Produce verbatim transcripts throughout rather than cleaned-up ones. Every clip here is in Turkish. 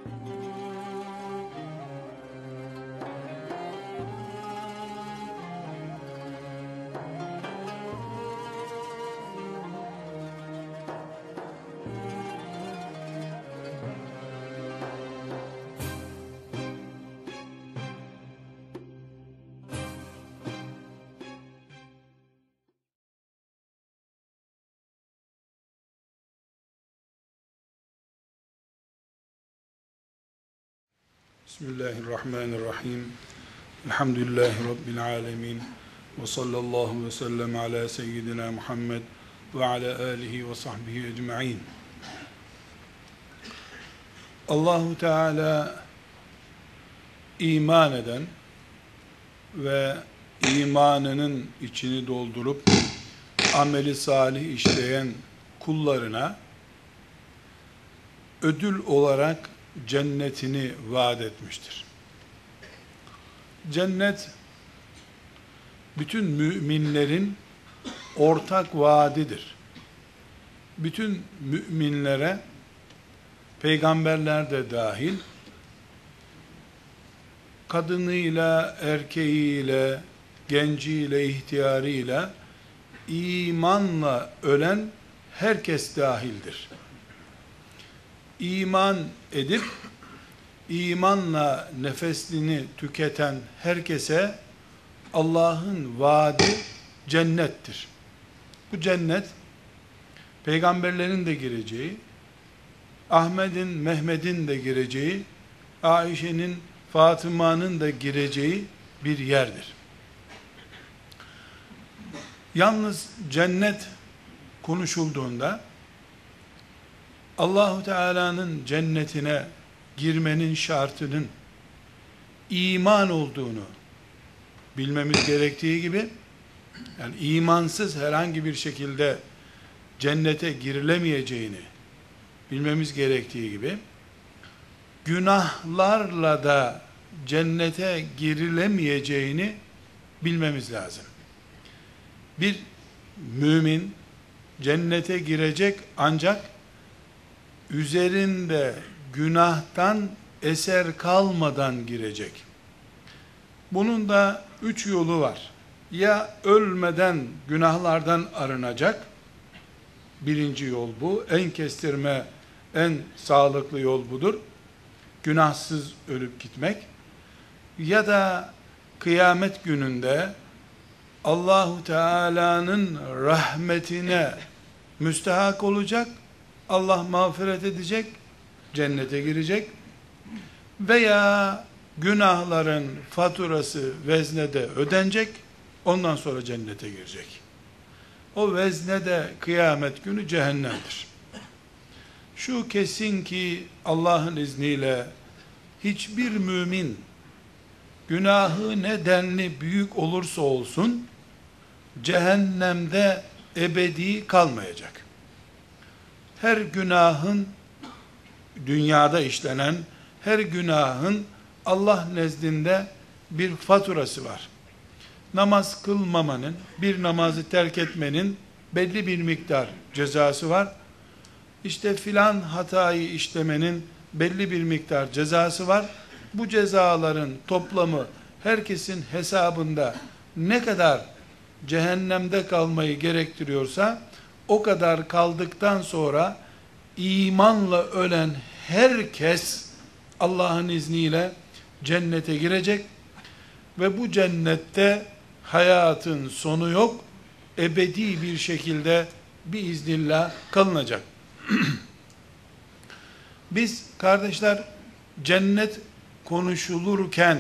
Bismillahirrahmanirrahim. Elhamdülillahi Rabbil alemin. Ve sallallahu ve sellem ala seyyidina Muhammed ve ala alihi ve sahbihi ecma'in. Allahu Teala iman eden ve imanının içini doldurup ameli salih işleyen kullarına ödül olarak cennetini vaat etmiştir. Cennet bütün müminlerin ortak vaadidir. Bütün müminlere, peygamberler de dahil, kadınıyla, erkeğiyle, genciyle, ihtiyarıyla, imanla ölen herkes dahildir. İman edip imanla nefesini tüketen herkese Allah'ın vaadi cennettir. Bu cennet peygamberlerin de gireceği, Ahmet'in, Mehmet'in de gireceği, Ayşe'nin, Fatıma'nın da gireceği bir yerdir. Yalnız cennet konuşulduğunda Allahu Teala'nın cennetine girmenin şartının iman olduğunu bilmemiz gerektiği gibi, yani imansız herhangi bir şekilde cennete girilemeyeceğini bilmemiz gerektiği gibi, günahlarla da cennete girilemeyeceğini bilmemiz lazım. Bir mümin cennete girecek ancak üzerinde günahtan eser kalmadan girecek. Bunun da üç yolu var. Ya ölmeden günahlardan arınacak, birinci yol bu, en kestirme, en sağlıklı yol budur. Günahsız ölüp gitmek. Ya da kıyamet gününde Allahu Teala'nın rahmetine müstehak olacak, Allah mağfiret edecek, cennete girecek. Veya günahların faturası veznede ödenecek, ondan sonra cennete girecek. O veznede kıyamet günü cehennemdir. Şu kesin ki Allah'ın izniyle hiçbir mümin günahı ne denli büyük olursa olsun cehennemde ebedi kalmayacak. Her günahın, dünyada işlenen her günahın Allah nezdinde bir faturası var. Namaz kılmamanın, bir namazı terk etmenin belli bir miktar cezası var. İşte filan hatayı işlemenin belli bir miktar cezası var. Bu cezaların toplamı herkesin hesabında ne kadar cehennemde kalmayı gerektiriyorsa, o kadar kaldıktan sonra imanla ölen herkes Allah'ın izniyle cennete girecek ve bu cennette hayatın sonu yok, ebedi bir şekilde biiznillah kalınacak. Biz kardeşler, cennet konuşulurken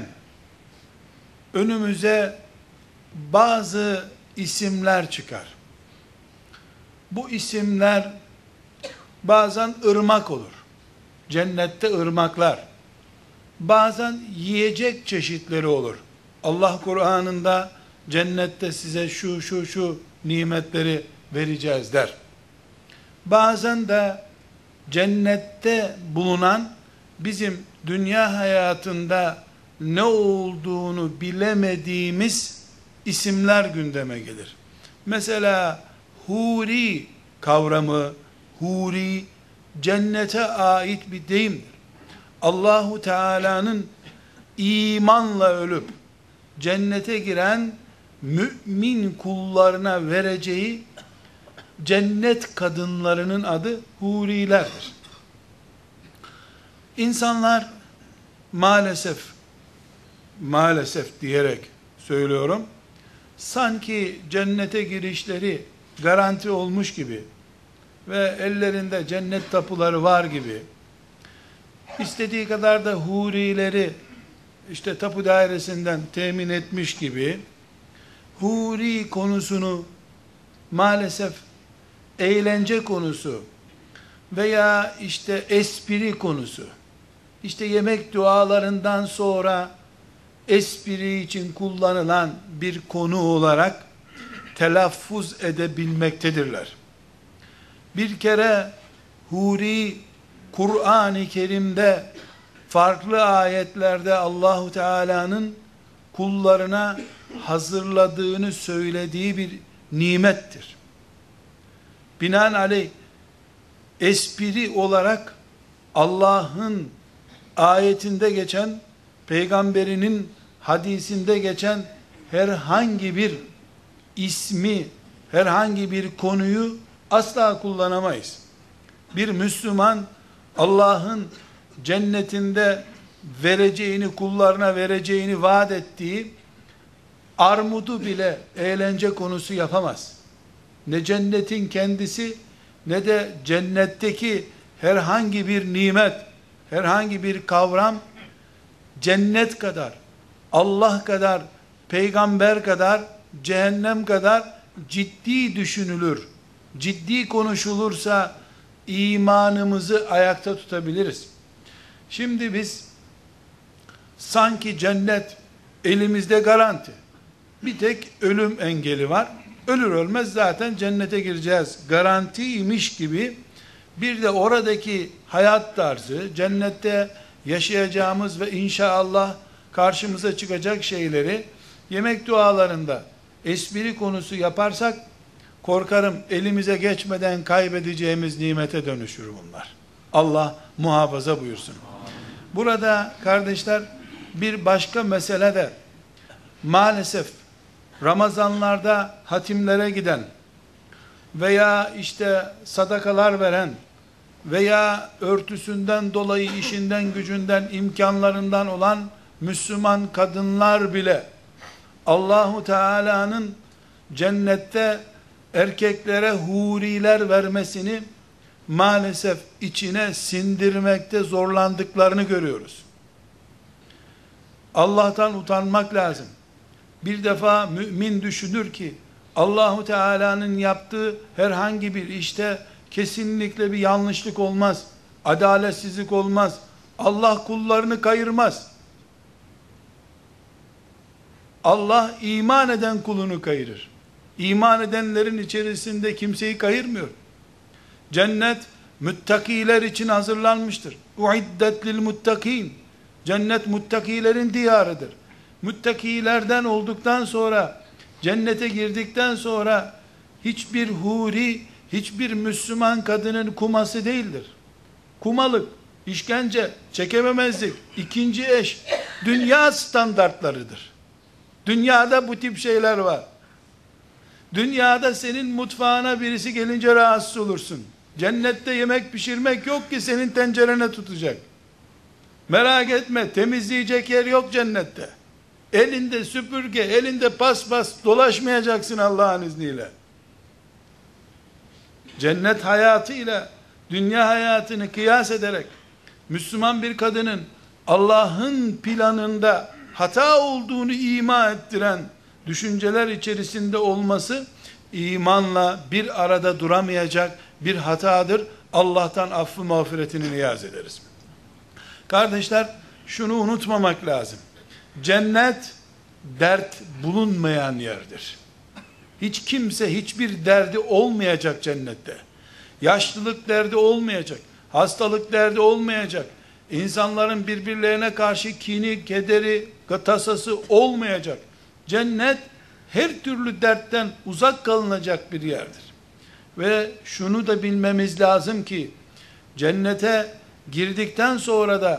önümüze bazı isimler çıkar. Bu isimler bazen ırmak olur. Cennette ırmaklar. Bazen yiyecek çeşitleri olur. Allah Kur'an'ında cennette size şu şu şu nimetleri vereceğiz der. Bazen de cennette bulunan bizim dünya hayatında ne olduğunu bilemediğimiz isimler gündeme gelir. Mesela huri kavramı, huri cennete ait bir deyimdir. Allahu Teala'nın imanla ölüp cennete giren mümin kullarına vereceği cennet kadınlarının adı hurilerdir. İnsanlar maalesef, maalesef diyerek söylüyorum, sanki cennete girişleri garanti olmuş gibi ve ellerinde cennet tapuları var gibi, istediği kadar da hurileri işte tapu dairesinden temin etmiş gibi, huri konusunu maalesef eğlence konusu veya işte espri konusu, işte yemek dualarından sonra espri için kullanılan bir konu olarak telaffuz edebilmektedirler. Bir kere huri, Kur'an-ı Kerim'de farklı ayetlerde Allahu Teala'nın kullarına hazırladığını söylediği bir nimettir. Binaenaleyh espri olarak Allah'ın ayetinde geçen, peygamberinin hadisinde geçen herhangi bir ismi, herhangi bir konuyu asla kullanamayız. Bir Müslüman Allah'ın cennetinde vereceğini, kullarına vereceğini vaat ettiği armudu bile eğlence konusu yapamaz. Ne cennetin kendisi, ne de cennetteki herhangi bir nimet, herhangi bir kavram, cennet kadar, Allah kadar, peygamber kadar, cehennem kadar ciddi düşünülür, ciddi konuşulursa imanımızı ayakta tutabiliriz. Şimdi biz sanki cennet elimizde garanti, bir tek ölüm engeli var, ölür ölmez zaten cennete gireceğiz garantiymiş gibi, bir de oradaki hayat tarzı, cennette yaşayacağımız ve inşallah karşımıza çıkacak şeyleri yemek dualarında espri konusu yaparsak, korkarım elimize geçmeden kaybedeceğimiz nimete dönüşür bunlar. Allah muhafaza buyursun. Burada kardeşler, bir başka mesele de maalesef Ramazanlarda hatimlere giden veya işte sadakalar veren veya örtüsünden dolayı işinden gücünden imkanlarından olan Müslüman kadınlar bile Allahu Teala'nın cennette erkeklere huriler vermesini maalesef içine sindirmekte zorlandıklarını görüyoruz. Allah'tan utanmak lazım. Bir defa mümin düşünür ki Allahu Teala'nın yaptığı herhangi bir işte kesinlikle bir yanlışlık olmaz, adaletsizlik olmaz. Allah kullarını kayırmaz. Allah iman eden kulunu kayırır. İman edenlerin içerisinde kimseyi kayırmıyor. Cennet müttakiler için hazırlanmıştır. Uiddet lil muttakin. Cennet muttakilerin diyarıdır. Müttakilerden olduktan sonra, cennete girdikten sonra hiçbir huri, hiçbir Müslüman kadının kuması değildir. Kumalık, işkence, çekememezlik, ikinci eş, dünya standartlarıdır. Dünyada bu tip şeyler var. Dünyada senin mutfağına birisi gelince rahatsız olursun. Cennette yemek pişirmek yok ki senin tencerene tutacak. Merak etme, temizleyecek yer yok cennette. Elinde süpürge, elinde paspas dolaşmayacaksın Allah'ın izniyle. Cennet hayatıyla dünya hayatını kıyas ederek Müslüman bir kadının Allah'ın planında hata olduğunu ima ettiren düşünceler içerisinde olması imanla bir arada duramayacak bir hatadır. Allah'tan affı mağfiretini niyaz ederiz. Kardeşler, şunu unutmamak lazım. Cennet dert bulunmayan yerdir. Hiç kimse hiçbir derdi olmayacak cennette. Yaşlılık derdi olmayacak. Hastalık derdi olmayacak. İnsanların birbirlerine karşı kini, kederi, tasası olmayacak. Cennet her türlü dertten uzak kalınacak bir yerdir. Ve şunu da bilmemiz lazım ki cennete girdikten sonra da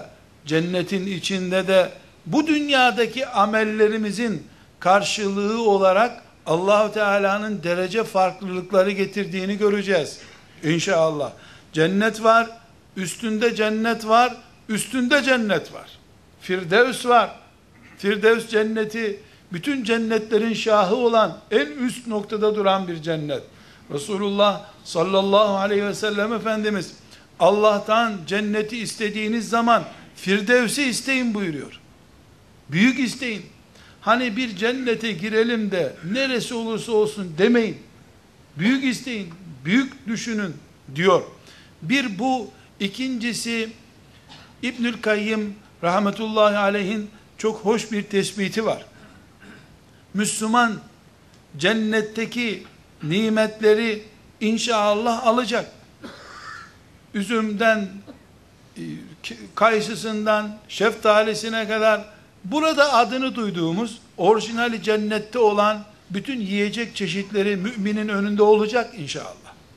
cennetin içinde de bu dünyadaki amellerimizin karşılığı olarak Allah-u Teala'nın derece farklılıkları getirdiğini göreceğiz. İnşallah. Cennet var, üstünde cennet var, üstünde cennet var. Firdevs var. Firdevs cenneti, bütün cennetlerin şahı olan, en üst noktada duran bir cennet. Resulullah sallallahu aleyhi ve sellem Efendimiz, Allah'tan cenneti istediğiniz zaman Firdevs'i isteyin buyuruyor. Büyük isteyin. Hani bir cennete girelim de neresi olursa olsun demeyin. Büyük isteyin, büyük düşünün diyor. Bir bu, ikincisi İbnül Kayyim rahmetullahi aleyhin çok hoş bir tespiti var. Müslüman cennetteki nimetleri inşallah alacak. Üzümden, kayısısından, şeftalisine kadar burada adını duyduğumuz orijinali cennette olan bütün yiyecek çeşitleri müminin önünde olacak inşallah.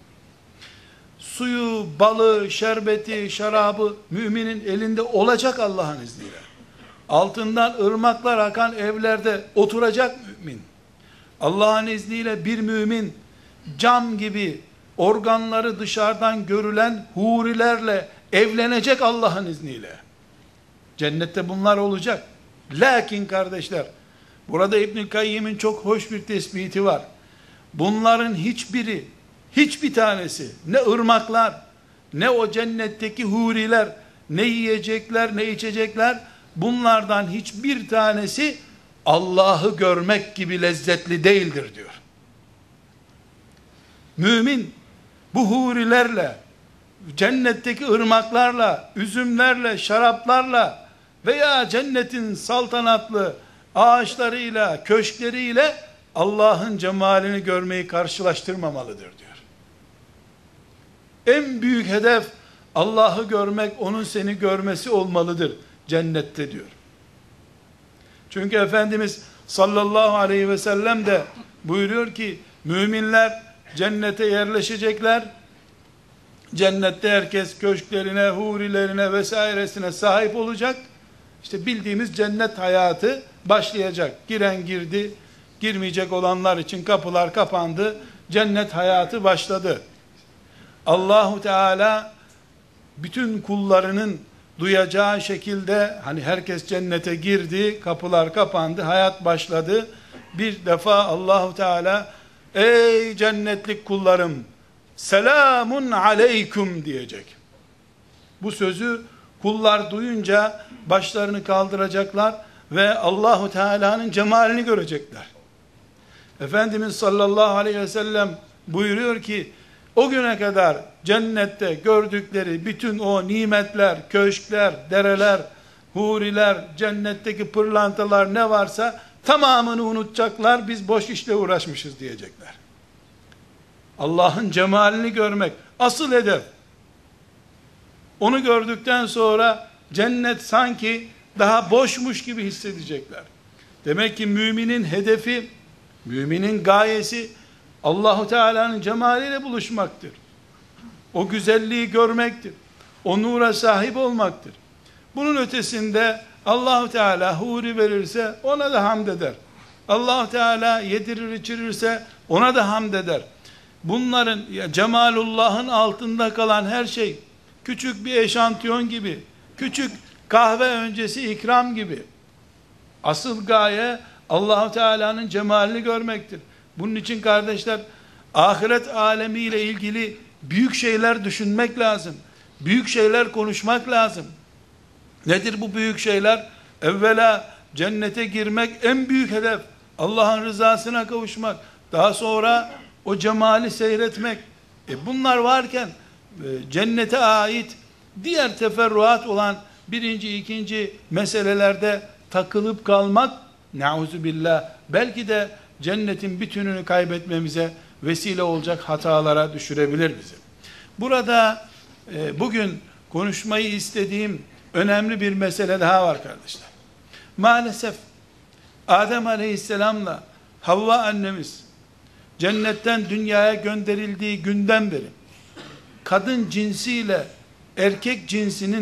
Suyu, balı, şerbeti, şarabı müminin elinde olacak Allah'ın izniyle. Altından ırmaklar akan evlerde oturacak mümin. Allah'ın izniyle bir mümin cam gibi organları dışarıdan görülen hurilerle evlenecek Allah'ın izniyle. Cennette bunlar olacak. Lakin kardeşler, burada İbn-i Kayyim'in çok hoş bir tespiti var. Bunların hiçbiri, hiçbir tanesi, ne ırmaklar, ne o cennetteki huriler, ne yiyecekler, ne içecekler, bunlardan hiçbir tanesi Allah'ı görmek gibi lezzetli değildir diyor. Mümin bu hurilerle, cennetteki ırmaklarla, üzümlerle, şaraplarla veya cennetin saltanatlı ağaçlarıyla, köşkleriyle Allah'ın cemalini görmeyi karşılaştırmamalıdır diyor. En büyük hedef Allah'ı görmek, onun seni görmesi olmalıdır cennette diyor. Çünkü Efendimiz sallallahu aleyhi ve sellem de buyuruyor ki, müminler cennete yerleşecekler. Cennette herkes köşklerine, hurilerine vesairesine sahip olacak. İşte bildiğimiz cennet hayatı başlayacak. Giren girdi, girmeyecek olanlar için kapılar kapandı. Cennet hayatı başladı. Allahu Teala bütün kullarının duyacağı şekilde, hani herkes cennete girdi, kapılar kapandı, hayat başladı. Bir defa Allahu Teala, ey cennetlik kullarım, selamun aleyküm diyecek. Bu sözü kullar duyunca başlarını kaldıracaklar ve Allahu Teala'nın cemalini görecekler. Efendimiz sallallahu aleyhi ve sellem buyuruyor ki, o güne kadar cennette gördükleri bütün o nimetler, köşkler, dereler, huriler, cennetteki pırlantalar ne varsa tamamını unutacaklar, biz boş işle uğraşmışız diyecekler. Allah'ın cemalini görmek asıl hedef. Onu gördükten sonra cennet sanki daha boşmuş gibi hissedecekler. Demek ki müminin hedefi, müminin gayesi Allahu Teala'nın cemaliyle buluşmaktır. O güzelliği görmektir. O nura sahip olmaktır. Bunun ötesinde Allahu Teala huri verirse ona da hamd eder. Allahu Teala yedirir içirirse ona da hamd eder. Bunların ya cemalullah'ın altında kalan her şey küçük bir eşantiyon gibi, küçük kahve öncesi ikram gibi. Asıl gaye Allahu Teala'nın cemalini görmektir. Bunun için kardeşler, ahiret alemiyle ilgili büyük şeyler düşünmek lazım. Büyük şeyler konuşmak lazım. Nedir bu büyük şeyler? Evvela cennete girmek en büyük hedef. Allah'ın rızasına kavuşmak. Daha sonra o cemali seyretmek. E bunlar varken e, cennete ait diğer teferruat olan birinci, ikinci meselelerde takılıp kalmak, neuzubillah, belki de cennetin bütününü kaybetmemize vesile olacak hatalara düşürebilir bizi. Burada e, bugün konuşmayı istediğim önemli bir mesele daha var kardeşler. Maalesef Adem Aleyhisselam'la Havva annemiz cennetten dünyaya gönderildiği günden beri kadın cinsiyle erkek cinsinin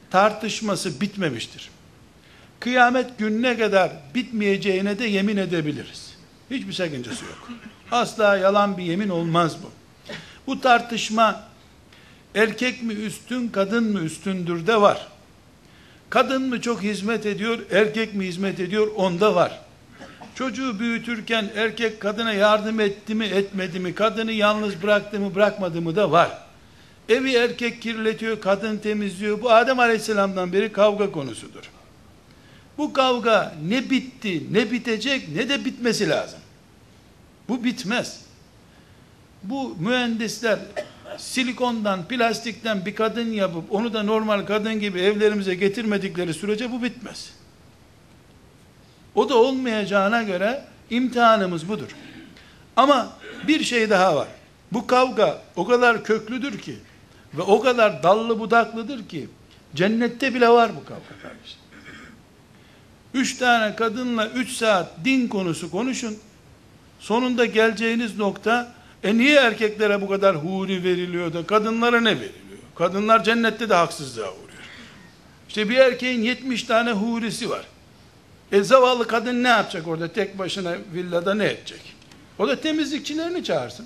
tartışması bitmemiştir. Kıyamet gününe kadar bitmeyeceğine de yemin edebiliriz. Hiçbir sakıncası yok. Asla yalan bir yemin olmaz bu. Bu tartışma erkek mi üstün, kadın mı üstündür de var. Kadın mı çok hizmet ediyor, erkek mi hizmet ediyor, onda var. Çocuğu büyütürken erkek kadına yardım etti mi, etmedi mi, kadını yalnız bıraktı mı, bırakmadı mı da var. Evi erkek kirletiyor, kadın temizliyor. Bu Adem Aleyhisselam'dan beri kavga konusudur. Bu kavga ne bitti, ne bitecek, ne de bitmesi lazım. Bu bitmez. Bu mühendisler silikondan, plastikten bir kadın yapıp onu da normal kadın gibi evlerimize getirmedikleri sürece bu bitmez. O da olmayacağına göre imtihanımız budur. Ama bir şey daha var. Bu kavga o kadar köklüdür ki ve o kadar dallı budaklıdır ki cennette bile var bu kavga kardeşim. Üç tane kadınla üç saat din konusu konuşun. Sonunda geleceğiniz nokta, e niye erkeklere bu kadar huri veriliyor da kadınlara ne veriliyor? Kadınlar cennette de haksızlığa uğruyor. İşte bir erkeğin yetmiş tane hurisi var. E zavallı kadın ne yapacak orada tek başına villada, ne edecek? O da temizlikçilerini çağırsın.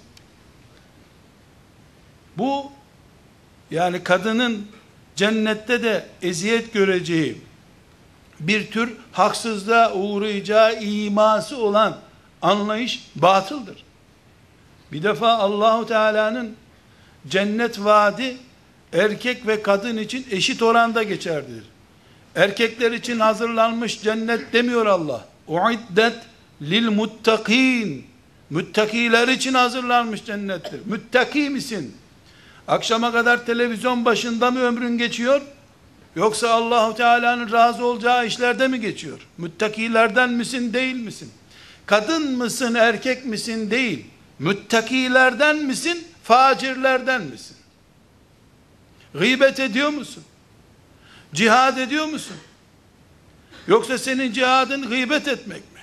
Bu yani kadının cennette de eziyet göreceği bir tür haksızlığa uğrayacağı iması olan anlayış batıldır. Bir defa Allahu Teala'nın cennet vaadi erkek ve kadın için eşit oranda geçerlidir. Erkekler için hazırlanmış cennet demiyor Allah. Uiddet lil muttakin. Müttakiler için hazırlanmış cennettir. Müttaki misin? Akşama kadar televizyon başında mı ömrün geçiyor? Yoksa Allahu Teala'nın razı olacağı işlerde mi geçiyor? Müttakilerden misin, değil misin? Kadın mısın, erkek misin, değil. Müttakilerden misin, facirlerden misin? Gıybet ediyor musun? Cihad ediyor musun? Yoksa senin cihadın gıybet etmek mi?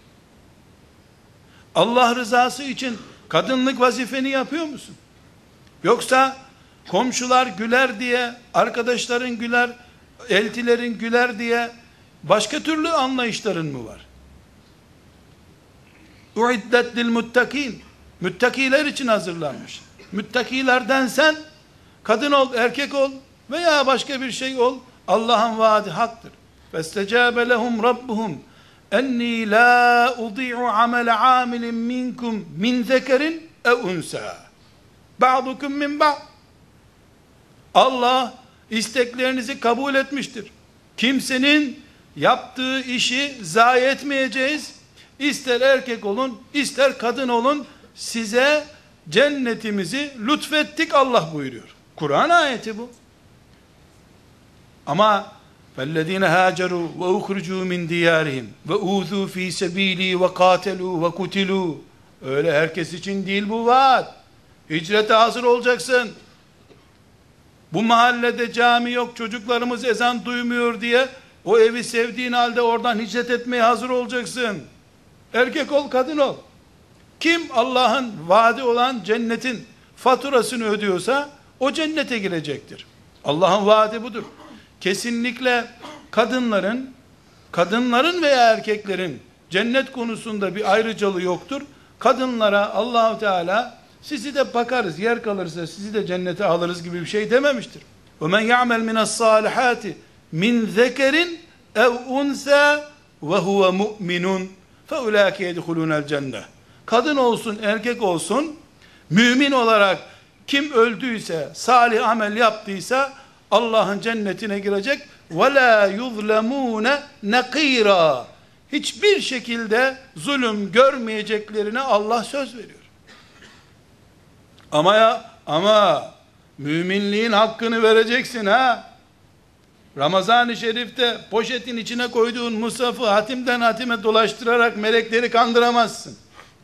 Allah rızası için kadınlık vazifeni yapıyor musun? Yoksa komşular güler diye, arkadaşların güler, eltilerin güler diye başka türlü anlayışların mı var? Uiddet lil muttakin. Müttakiler için hazırlanmış. Müttakilerden sen kadın ol, erkek ol veya başka bir şey ol. Allah'ın vaadi haktır. فَاسْتَجَابَ لَهُمْ رَبُّهُمْ اَنِّي لَا اُضِيعُ عَمَلَ عَامِلٍ مِنْكُمْ مِنْ ذَكَرٍ اَوْاُنْسَى بَعْضُكُمْ مِنْ بَعْضٍ. Allah isteklerinizi kabul etmiştir. Kimsenin yaptığı işi zayi etmeyeceğiz. İster erkek olun, ister kadın olun, size cennetimizi lütfettik Allah buyuruyor. Kur'an ayeti bu. Ama فَالَّذ۪ينَ هَاجَرُوا وَاُخْرُجُوا مِنْ دِيَارِهِمْ وَاُوذُوا ف۪ي سَب۪يلِي وَقَاتَلُوا وَكُتِلُوا. Öyle herkes için değil bu vaat. Hicrete hazır olacaksın. Bu mahallede cami yok, çocuklarımız ezan duymuyor diye o evi sevdiğin halde oradan hicret etmeye hazır olacaksın. Erkek ol, kadın ol. Kim Allah'ın vaadi olan cennetin faturasını ödüyorsa o cennete girecektir. Allah'ın vaadi budur. Kesinlikle kadınların, kadınların veya erkeklerin cennet konusunda bir ayrıcalığı yoktur. Kadınlara Allahu Teala sizi de bakarız, yer kalırsa sizi de cennete alırız gibi bir şey dememiştir. وَمَنْ يَعْمَلْ مِنَ الصَّالِحَاتِ مِنْ ذَكَرٍ اَوْ اُنْسَى وَهُوَ مُؤْمِنٌ فَاُولَٰئِكَ يَدْخُلُونَ الْجَنَّةِ. Kadın olsun, erkek olsun, mümin olarak kim öldüyse, salih amel yaptıysa Allah'ın cennetine girecek. وَلَا يُظْلَمُونَ نَقِيرًا. Hiçbir şekilde zulüm görmeyeceklerine Allah söz veriyor. Ama ya, ama müminliğin hakkını vereceksin ha. Ramazan-ı Şerif'te poşetin içine koyduğun mushafı hatimden hatime dolaştırarak melekleri kandıramazsın.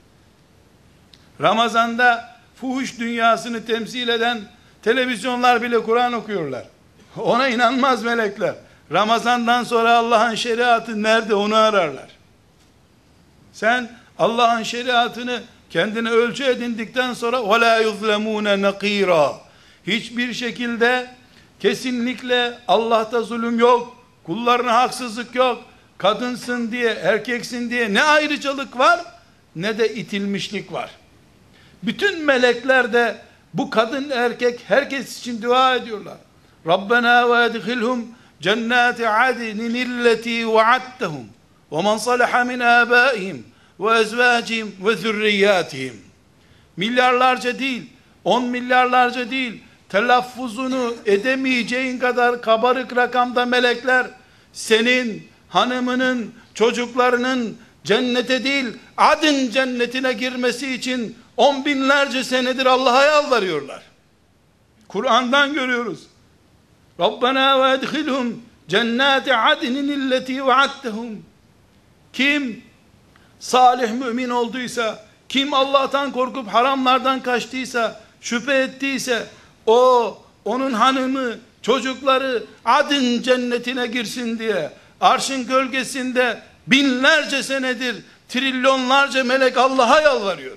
Ramazanda fuhuş dünyasını temsil eden televizyonlar bile Kur'an okuyorlar. Ona inanmaz melekler. Ramazandan sonra Allah'ın şeriatı nerede onu ararlar. Sen Allah'ın şeriatını kendine ölçü edindikten sonra وَلَا يُظْلَمُونَ نَقِيرًا. Hiçbir şekilde Kesinlikle Allah'ta zulüm yok. Kullarına haksızlık yok. Kadınsın diye, erkeksin diye ne ayrıcalık var ne de itilmişlik var. Bütün melekler de bu kadın erkek herkes için dua ediyorlar. Rabbena ve edkhilhum cennati adnin illeti vaadtehum ve men salaha min abaihim ve ezvacihim ve zürriyatihim. Milyarlarca değil, on milyarlarca değil, telaffuzunu edemeyeceğin kadar kabarık rakamda melekler senin, hanımının, çocuklarının cennete değil adın cennetine girmesi için on binlerce senedir Allah'a yalvarıyorlar. Kur'an'dan görüyoruz. Rabbena ve edkhilhum cennati adnin illeti vaadtehum. Kim salih mümin olduysa, kim Allah'tan korkup haramlardan kaçtıysa, şüphe ettiyse, o, onun hanımı, çocukları adın cennetine girsin diye arşın gölgesinde binlerce senedir trilyonlarca melek Allah'a yalvarıyor.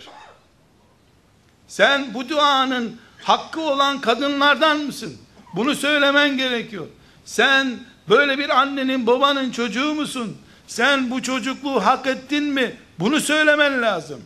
Sen bu duanın hakkı olan kadınlardan mısın? Bunu söylemen gerekiyor. Sen böyle bir annenin babanın çocuğu musun? Sen bu çocukluğu hak ettin mi? Bunu söylemen lazım.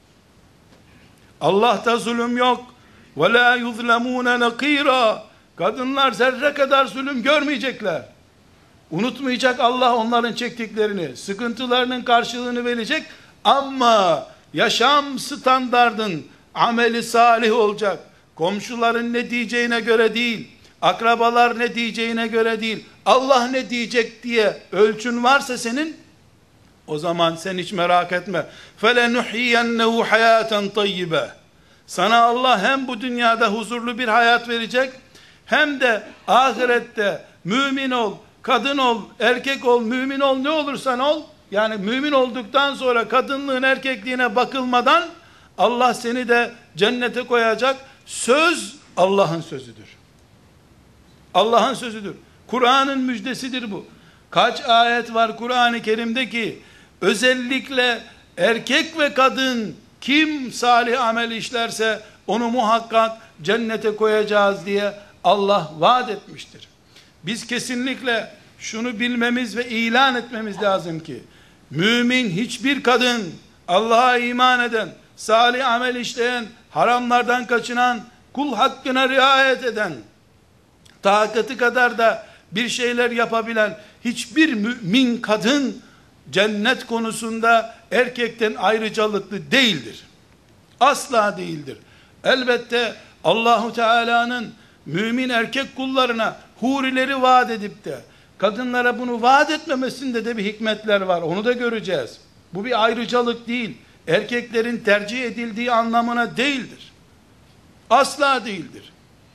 Allah'ta zulüm yok. وَلَا يُظْلَمُونَ نَقِيرًا. Kadınlar zerre kadar zulüm görmeyecekler. Unutmayacak Allah onların çektiklerini, sıkıntılarının karşılığını verecek ama yaşam standardın, ameli salih olacak. Komşuların ne diyeceğine göre değil, akrabalar ne diyeceğine göre değil, Allah ne diyecek diye ölçün varsa senin, o zaman sen hiç merak etme. فَلَنُحْيَنَّهُ حَيَاتًا طَيِّبًا. Sana Allah hem bu dünyada huzurlu bir hayat verecek, hem de ahirette mümin ol, kadın ol, erkek ol, mümin ol, ne olursan ol, yani mümin olduktan sonra kadınlığın erkekliğine bakılmadan Allah seni de cennete koyacak. Söz Allah'ın sözüdür. Allah'ın sözüdür. Kur'an'ın müjdesidir bu. Kaç ayet var Kur'an-ı Kerim'de ki özellikle erkek ve kadın kim salih amel işlerse onu muhakkak cennete koyacağız diye Allah vaat etmiştir. Biz kesinlikle şunu bilmemiz ve ilan etmemiz lazım ki mümin hiçbir kadın, Allah'a iman eden, salih amel işleyen, haramlardan kaçınan, kul hakkına riayet eden, takatı kadar da bir şeyler yapabilen hiçbir mümin kadın cennet konusunda erkekten ayrıcalıklı değildir. Asla değildir. Elbette Allahu Teala'nın mümin erkek kullarına hurileri vaat edip de kadınlara bunu vaat etmemesinde de bir hikmetler var. Onu da göreceğiz. Bu bir ayrıcalık değil. Erkeklerin tercih edildiği anlamına değildir. Asla değildir.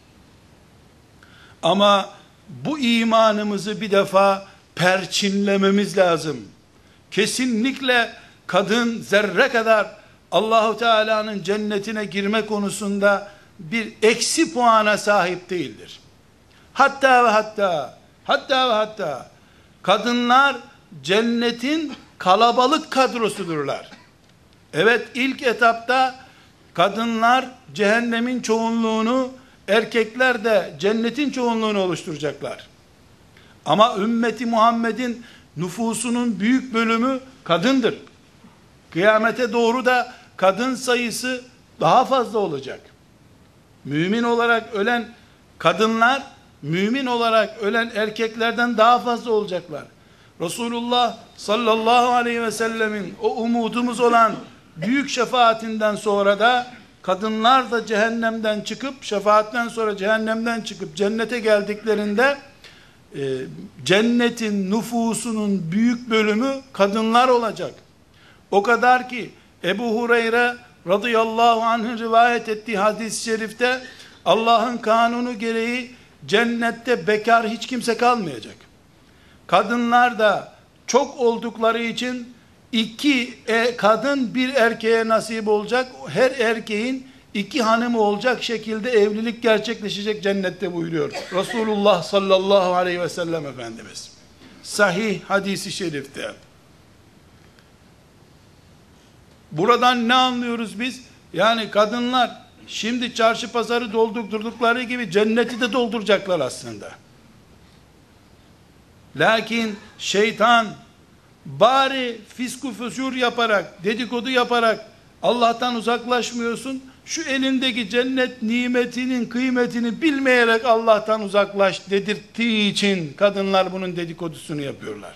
Ama bu imanımızı bir defa perçinlememiz lazım. Kesinlikle kadın zerre kadar Allahu Teala'nın cennetine girme konusunda bir eksi puana sahip değildir. Hatta ve hatta hatta ve hatta kadınlar cennetin kalabalık kadrosudurlar. Evet, ilk etapta kadınlar cehennemin çoğunluğunu, erkekler de cennetin çoğunluğunu oluşturacaklar. Ama ümmeti Muhammed'in nüfusunun büyük bölümü kadındır. Kıyamete doğru da kadın sayısı daha fazla olacak. Mümin olarak ölen kadınlar, mümin olarak ölen erkeklerden daha fazla olacaklar. Resulullah sallallahu aleyhi ve sellemin o umudumuz olan büyük şefaatinden sonra da kadınlar da cehennemden çıkıp, şefaatten sonra cehennemden çıkıp cennete geldiklerinde e, cennetin nüfusunun büyük bölümü kadınlar olacak. O kadar ki Ebu Hureyre radıyallahu anh'ın rivayet ettiği hadis-i şerifte Allah'ın kanunu gereği cennette bekar hiç kimse kalmayacak. Kadınlar da çok oldukları için iki e, kadın bir erkeğe nasip olacak. Her erkeğin iki hanımı olacak şekilde evlilik gerçekleşecek cennette buyuruyor Resulullah sallallahu aleyhi ve sellem Efendimiz. Sahih hadisi şerifte. Buradan ne anlıyoruz biz? Yani kadınlar Şimdi çarşı pazarı doldurdukları gibi cenneti de dolduracaklar aslında. Lakin şeytan bari fisku füsur yaparak, dedikodu yaparak Allah'tan uzaklaşmıyorsun. Şu elindeki cennet nimetinin kıymetini bilmeyerek Allah'tan uzaklaş dedirttiği için kadınlar bunun dedikodusunu yapıyorlar.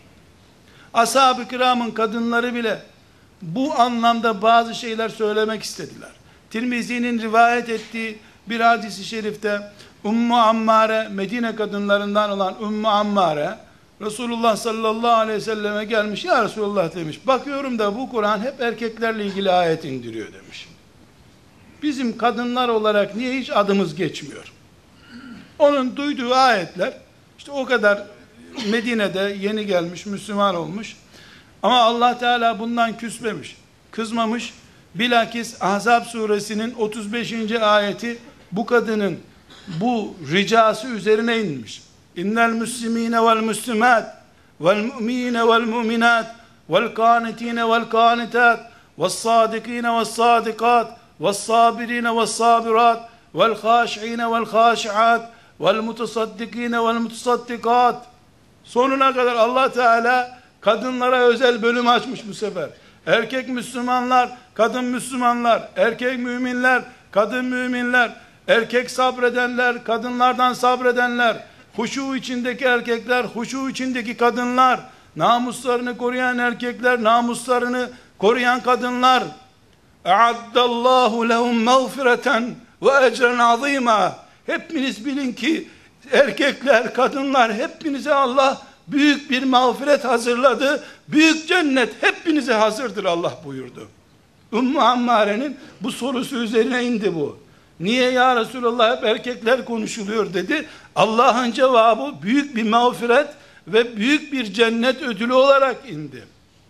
Ashab-ı kiramın kadınları bile bu anlamda bazı şeyler söylemek istediler. Tirmizi'nin rivayet ettiği bir hadis-i şerifte Ümmü Ammare, Medine kadınlarından olan Ümmü Ammare Resulullah sallallahu aleyhi ve selleme gelmiş. Ya Resulullah demiş, bakıyorum da bu Kur'an hep erkeklerle ilgili ayet indiriyor demiş. Bizim kadınlar olarak niye hiç adımız geçmiyor? Onun duyduğu ayetler işte o kadar, Medine'de yeni gelmiş, Müslüman olmuş. Ama Allah Teala bundan küsmemiş, kızmamış. Bilakis Ahzab suresinin otuz beşinci ayeti bu kadının bu ricası üzerine inmiş. İnnel müslimine vel müslimat vel mu'mine vel mu'minat vel kanitine vel kanitat vel sadikine vel sadikat vel sabirine vel sabirat vel khâşi'ine vel khâşi'at vel mutasaddikine vel mutasaddikat. Sonuna kadar Allah Teala kadınlara özel bölüm açmış bu sefer. Erkek Müslümanlar, kadın Müslümanlar, erkek müminler, kadın müminler, erkek sabredenler, kadınlardan sabredenler, huşu içindeki erkekler, huşu içindeki kadınlar, namuslarını koruyan erkekler, namuslarını koruyan kadınlar. E'addallahu lehum mağfireten ve ecren azîmâ. Hepiniz bilin ki erkekler, kadınlar, hepinize Allah büyük bir mağfiret hazırladı. Büyük cennet hepinize hazırdır Allah buyurdu. Ümmü Ammare'nin bu sorusu üzerine indi bu. Niye ya Resulallah hep erkekler konuşuluyor dedi. Allah'ın cevabı büyük bir mağfiret ve büyük bir cennet ödülü olarak indi.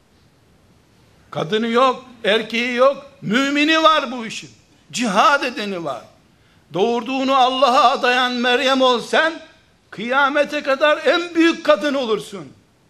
Kadını yok, erkeği yok, mümini var bu işin. Cihad edeni var. Doğurduğunu Allah'a adayan Meryem ol sen, kıyamete kadar en büyük kadın olursun.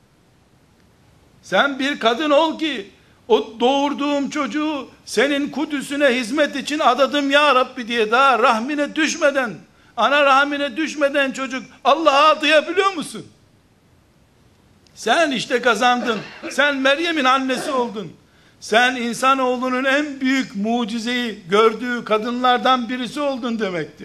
Sen bir kadın ol ki o doğurduğum çocuğu senin Kudüs'üne hizmet için adadım ya Rabbi diye daha rahmine düşmeden, ana rahmine düşmeden çocuk Allah'a adayabiliyor musun? Sen işte kazandın. Sen Meryem'in annesi oldun. Sen insanoğlunun en büyük mucizeyi gördüğü kadınlardan birisi oldun demektir.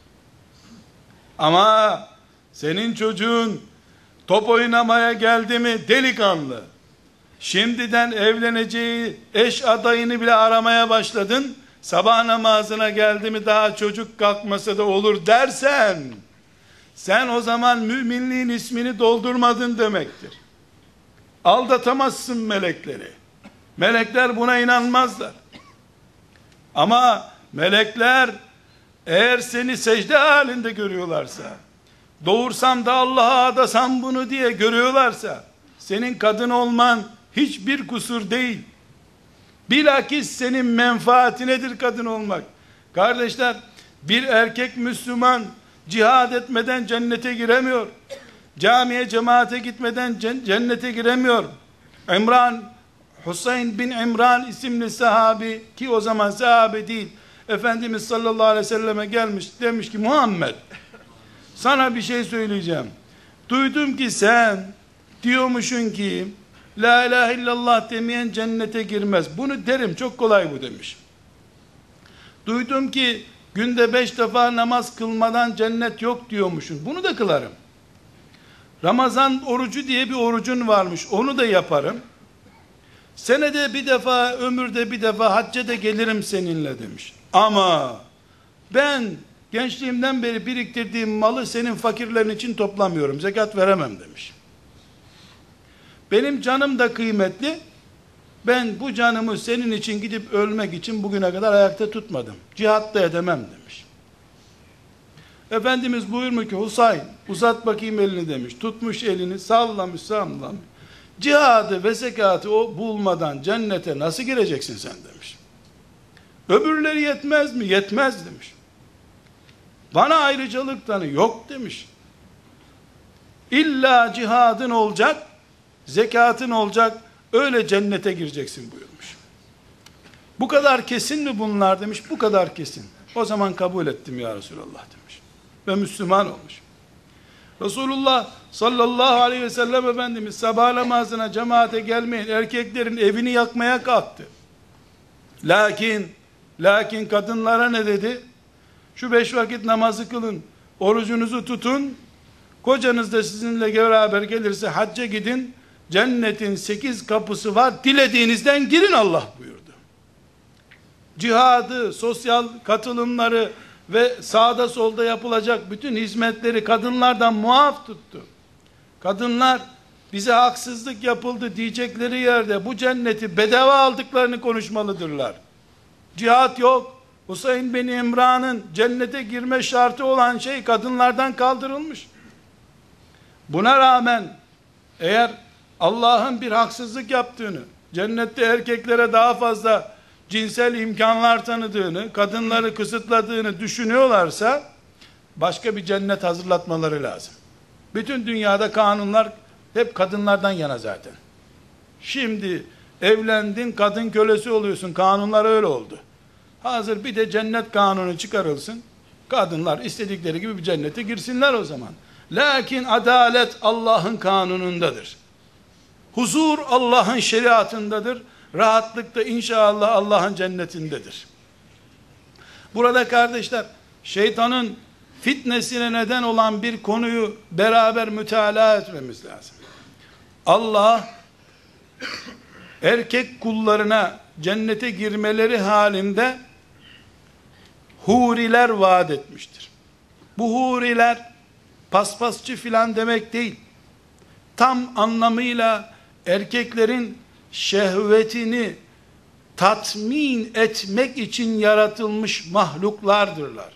Ama senin çocuğun top oynamaya geldi mi delikanlı, şimdiden evleneceği eş adayını bile aramaya başladın, sabah namazına geldi mi daha çocuk kalkmasa da olur dersen, sen o zaman müminliğin ismini doldurmadın demektir. Aldatamazsın melekleri. Melekler buna inanmazlar. Ama melekler eğer seni secde halinde görüyorlarsa, doğursam da Allah'a adasam bunu diye görüyorlarsa, senin kadın olman hiçbir kusur değil. Bilakis senin menfaatinedir kadın olmak. Kardeşler, bir erkek Müslüman cihad etmeden cennete giremiyor. Camiye, cemaate gitmeden cennete giremiyor. İmran, Hüseyin bin İmran isimli sahabi, ki o zaman sahabe değil, Efendimiz sallallahu aleyhi ve selleme gelmiş, demiş ki Muhammed, sana bir şey söyleyeceğim. Duydum ki sen diyormuşsun ki la ilahe illallah demeyen cennete girmez. Bunu derim, çok kolay bu demiş. Duydum ki günde beş defa namaz kılmadan cennet yok diyormuşsun. Bunu da kılarım. Ramazan orucu diye bir orucun varmış. Onu da yaparım. Senede bir defa, ömürde bir defa hacca da gelirim seninle demiş. Ama ben gençliğimden beri biriktirdiğim malı senin fakirlerin için toplamıyorum. Zekat veremem demiş. Benim canım da kıymetli. Ben bu canımı senin için gidip ölmek için bugüne kadar ayakta tutmadım. Cihat da edemem demiş. Efendimiz buyurmuş ki Husayn uzat bakayım elini demiş. Tutmuş elini sallamış sallamış. Cihadı ve zekatı o bulmadan cennete nasıl gireceksin sen demiş. Öbürleri yetmez mi? Yetmez demiş. Bana ayrıcalık tanı yok demiş. İlla cihadın olacak, zekatın olacak, öyle cennete gireceksin buyurmuş. Bu kadar kesin mi bunlar demiş. Bu kadar kesin. O zaman kabul ettim ya Resulallah demiş. Ve Müslüman olmuş. Resulullah sallallahu aleyhi ve sellem Efendimiz sabah namazına cemaate gelmeyin, erkeklerin evini yakmaya kalktı. Lakin, lakin kadınlara ne dedi? Şu beş vakit namazı kılın, orucunuzu tutun, kocanız da sizinle beraber gelirse hacca gidin, cennetin sekiz kapısı var, dilediğinizden girin Allah buyurdu. Cihadı, sosyal katılımları ve sağda solda yapılacak bütün hizmetleri kadınlardan muaf tuttu. Kadınlar bize haksızlık yapıldı diyecekleri yerde bu cenneti bedava aldıklarını konuşmalıdırlar. Cihat yok. Husayn bin İmran'ın cennete girme şartı olan şey kadınlardan kaldırılmış. Buna rağmen eğer Allah'ın bir haksızlık yaptığını, cennette erkeklere daha fazla cinsel imkanlar tanıdığını, kadınları kısıtladığını düşünüyorlarsa başka bir cennet hazırlatmaları lazım. Bütün dünyada kanunlar hep kadınlardan yana zaten. Şimdi evlendin, kadın kölesi oluyorsun. Kanunlar öyle oldu. Hazır bir de cennet kanunu çıkarılsın. Kadınlar istedikleri gibi bir cennete girsinler o zaman. Lakin adalet Allah'ın kanunundadır. Huzur Allah'ın şeriatındadır. Rahatlık da inşallah Allah'ın cennetindedir. Burada kardeşler, şeytanın fitnesine neden olan bir konuyu beraber mütalaa etmemiz lazım. Allah erkek kullarına cennete girmeleri halinde huriler vaat etmiştir. Bu huriler paspasçı filan demek değil. Tam anlamıyla erkeklerin şehvetini tatmin etmek için yaratılmış mahluklardırlar.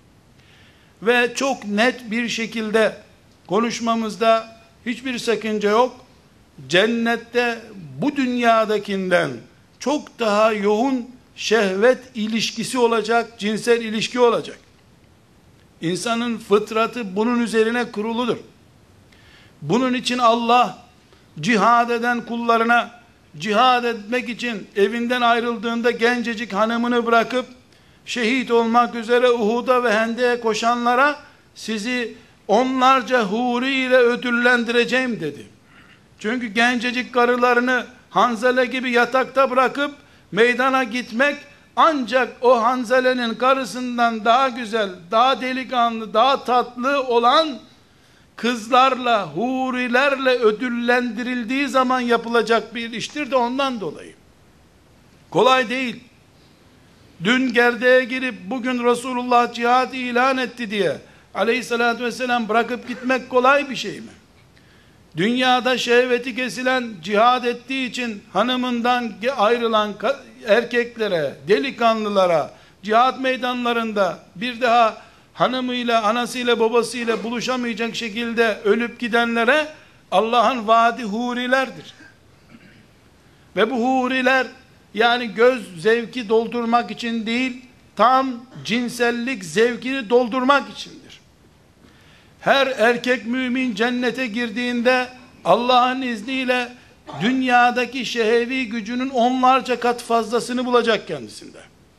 Ve çok net bir şekilde konuşmamızda hiçbir sakınca yok. Cennette bu dünyadakinden çok daha yoğun şehvet ilişkisi olacak, cinsel ilişki olacak. İnsanın fıtratı bunun üzerine kuruludur. Bunun için Allah cihad eden kullarına cihad etmek için evinden ayrıldığında gencecik hanımını bırakıp şehit olmak üzere Uhud'a ve Hendek'e koşanlara sizi onlarca huri ile ödüllendireceğim dedi. Çünkü gencecik karılarını Hanzale gibi yatakta bırakıp meydana gitmek ancak o Hanzale'nin karısından daha güzel, daha delikanlı, daha tatlı olan kızlarla, hurilerle ödüllendirildiği zaman yapılacak bir iştir de ondan dolayı. Kolay değil. Dün gerdeğe girip bugün Resulullah cihad ilan etti diye aleyhissalatü vesselam bırakıp gitmek kolay bir şey mi? Dünyada şehveti kesilen, cihad ettiği için hanımından ayrılan erkeklere, delikanlılara, cihad meydanlarında bir daha hanımıyla, anasıyla, babasıyla buluşamayacak şekilde ölüp gidenlere Allah'ın vaadi hurilerdir. Ve bu huriler yani göz zevki doldurmak için değil, tam cinsellik zevkini doldurmak içindir. Her erkek mümin cennete girdiğinde Allah'ın izniyle dünyadaki şehevi gücünün onlarca kat fazlasını bulacak kendisinde.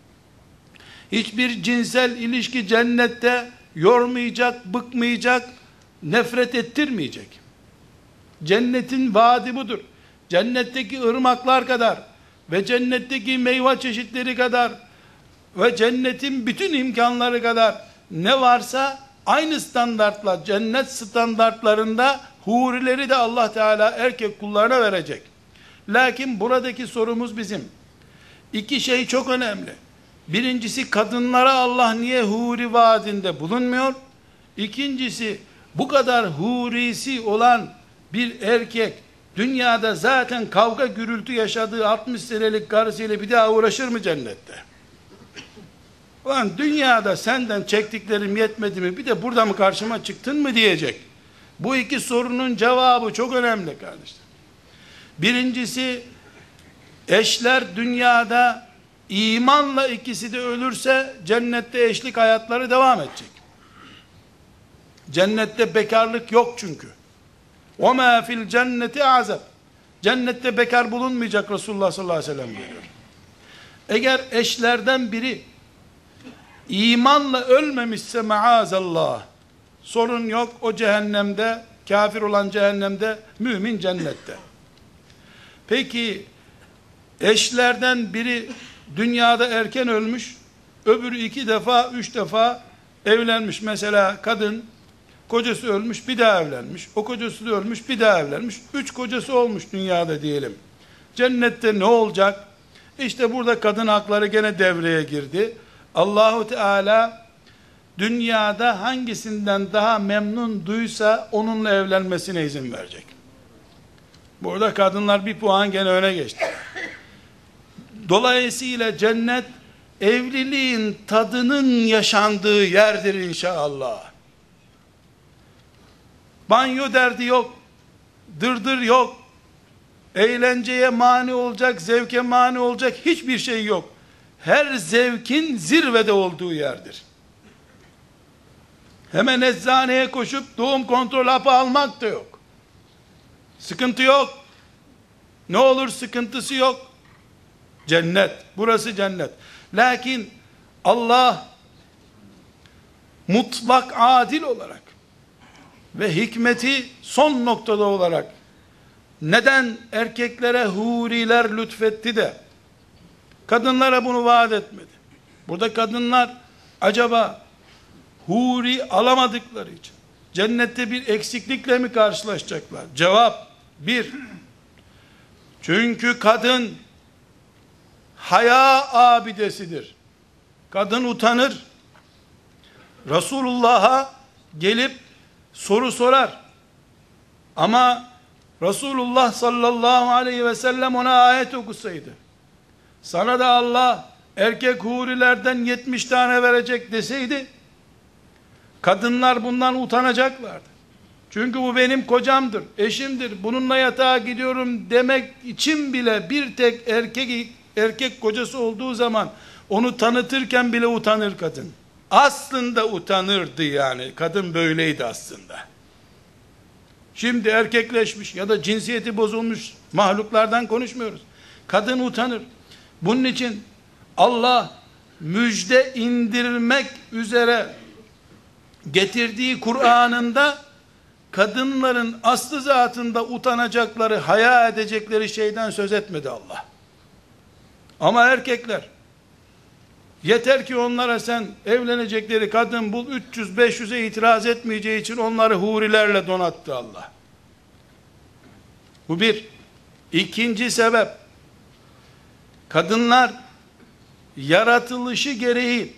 Hiçbir cinsel ilişki cennette yormayacak, bıkmayacak, nefret ettirmeyecek. Cennetin vaadi budur. Cennetteki ırmaklar kadar ve cennetteki meyve çeşitleri kadar ve cennetin bütün imkanları kadar ne varsa aynı standartla, cennet standartlarında hurileri de Allah Teala erkek kullarına verecek. Lakin buradaki sorumuz bizim. İki şey çok önemli. Birincisi, kadınlara Allah niye huri vaadinde bulunmuyor? İkincisi, bu kadar hurisi olan bir erkek dünyada zaten kavga gürültü yaşadığı altmış senelik karısıyla bir daha uğraşır mı cennette? Ulan dünyada senden çektiklerim yetmedi mi, bir de burada mı karşıma çıktın mı diyecek. Bu iki sorunun cevabı çok önemli kardeşler. Birincisi, eşler dünyada imanla ikisi de ölürse cennette eşlik hayatları devam edecek. Cennette bekarlık yok çünkü. وَمَا فِي الْجَنَّةِ اَعْزَبْ Cennette bekar bulunmayacak Resulullah sallallahu aleyhi ve sellem diyor. Eğer eşlerden biri imanla ölmemişse maazallah, sorun yok, o cehennemde, kafir olan cehennemde, mümin cennette. Peki eşlerden biri dünyada erken ölmüş, öbürü iki defa, üç defa evlenmiş. Mesela kadın, kocası ölmüş, bir daha evlenmiş. O kocası da ölmüş, bir daha evlenmiş. Üç kocası olmuş dünyada diyelim. Cennette ne olacak? İşte burada kadın hakları gene devreye girdi. Allahu Teala dünyada hangisinden daha memnun duysa onunla evlenmesine izin verecek. Burada kadınlar bir puan gene öne geçti. Dolayısıyla cennet evliliğin tadının yaşandığı yerdir inşallah. Banyo derdi yok, dırdır yok, eğlenceye mani olacak, zevke mani olacak hiçbir şey yok. Her zevkin zirvede olduğu yerdir. Hemen eczaneye koşup doğum kontrol hapı almak da yok. Sıkıntı yok. Ne olur sıkıntısı yok. Cennet. Burası cennet. Lakin Allah mutlak adil olarak ve hikmeti son noktada olarak neden erkeklere huriler lütfetti de kadınlara bunu vaat etmedi? Burada kadınlar acaba huri alamadıkları için cennette bir eksiklikle mi karşılaşacaklar? Cevap bir, çünkü kadın haya abidesidir. Kadın utanır. Resulullah'a gelip soru sorar. Ama Resulullah sallallahu aleyhi ve sellem ona ayet okusaydı, sana da Allah erkek hurilerden yetmiş tane verecek deseydi, kadınlar bundan utanacaklardı. Çünkü bu benim kocamdır, eşimdir, bununla yatağa gidiyorum demek için bile bir tek erkek erkek kocası olduğu zaman onu tanıtırken bile utanır kadın. Aslında utanırdı yani. Kadın böyleydi aslında. Şimdi erkekleşmiş ya da cinsiyeti bozulmuş mahluklardan konuşmuyoruz. Kadın utanır. Bunun için Allah müjde indirmek üzere getirdiği Kur'an'ında kadınların aslı zatında utanacakları, haya edecekleri şeyden söz etmedi Allah. Ama erkekler, yeter ki onlara sen evlenecekleri kadın bul, üç yüz beş yüze itiraz etmeyeceği için onları hurilerle donattı Allah. Bu bir. İkinci sebep, kadınlar yaratılışı gereği